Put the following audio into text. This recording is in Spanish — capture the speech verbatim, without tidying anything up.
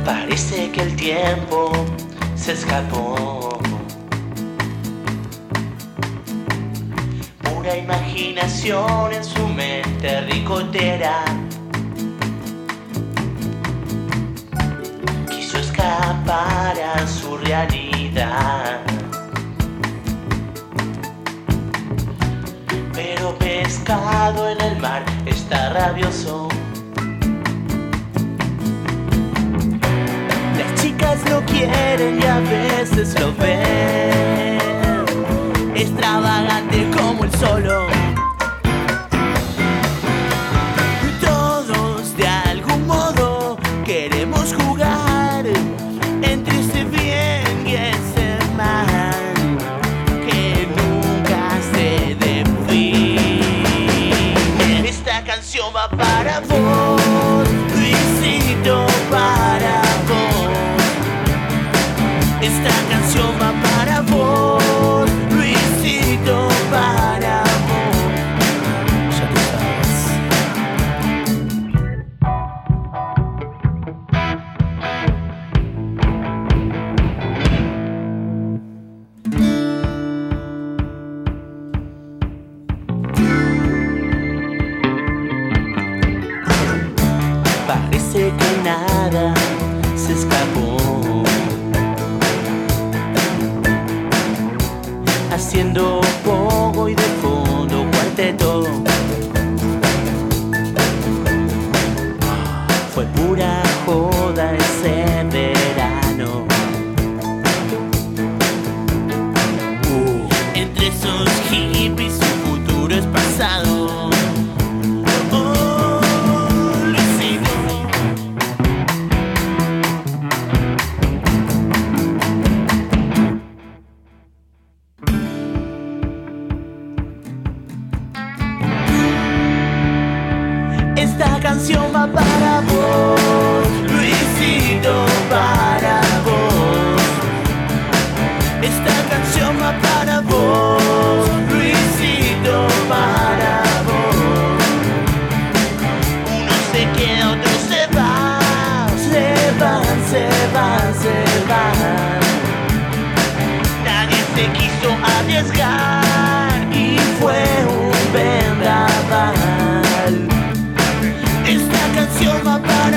Parece que el tiempo se escapó. Pura imaginación en su mente ricotera. Quiso escapar a su realidad, pero pescado en el mar está rabioso. Las chicas lo quieren y a veces lo ven extravagante como el solo. Todos de algún modo queremos jugar entre ese bien y ese mal que nunca se define. Esta canción va para vos, Luisito, para vos. Esta canción va para vos, Luisito, para vos. Ya tú sabes. Parece que nada se escapó, haciendo poco y de fondo cuarteto. Fue pura joda ese verano. uh. Entre esos hippies su futuro es pasado. Oh, Luisito. Esta canción va para vos, Luisito, para vos. Esta canción va para vos, Luisito, para vos. Uno se queda, otro se va, se van, se van, se van. Nadie se quiso arriesgar y fue un vendaval. Esta canción va para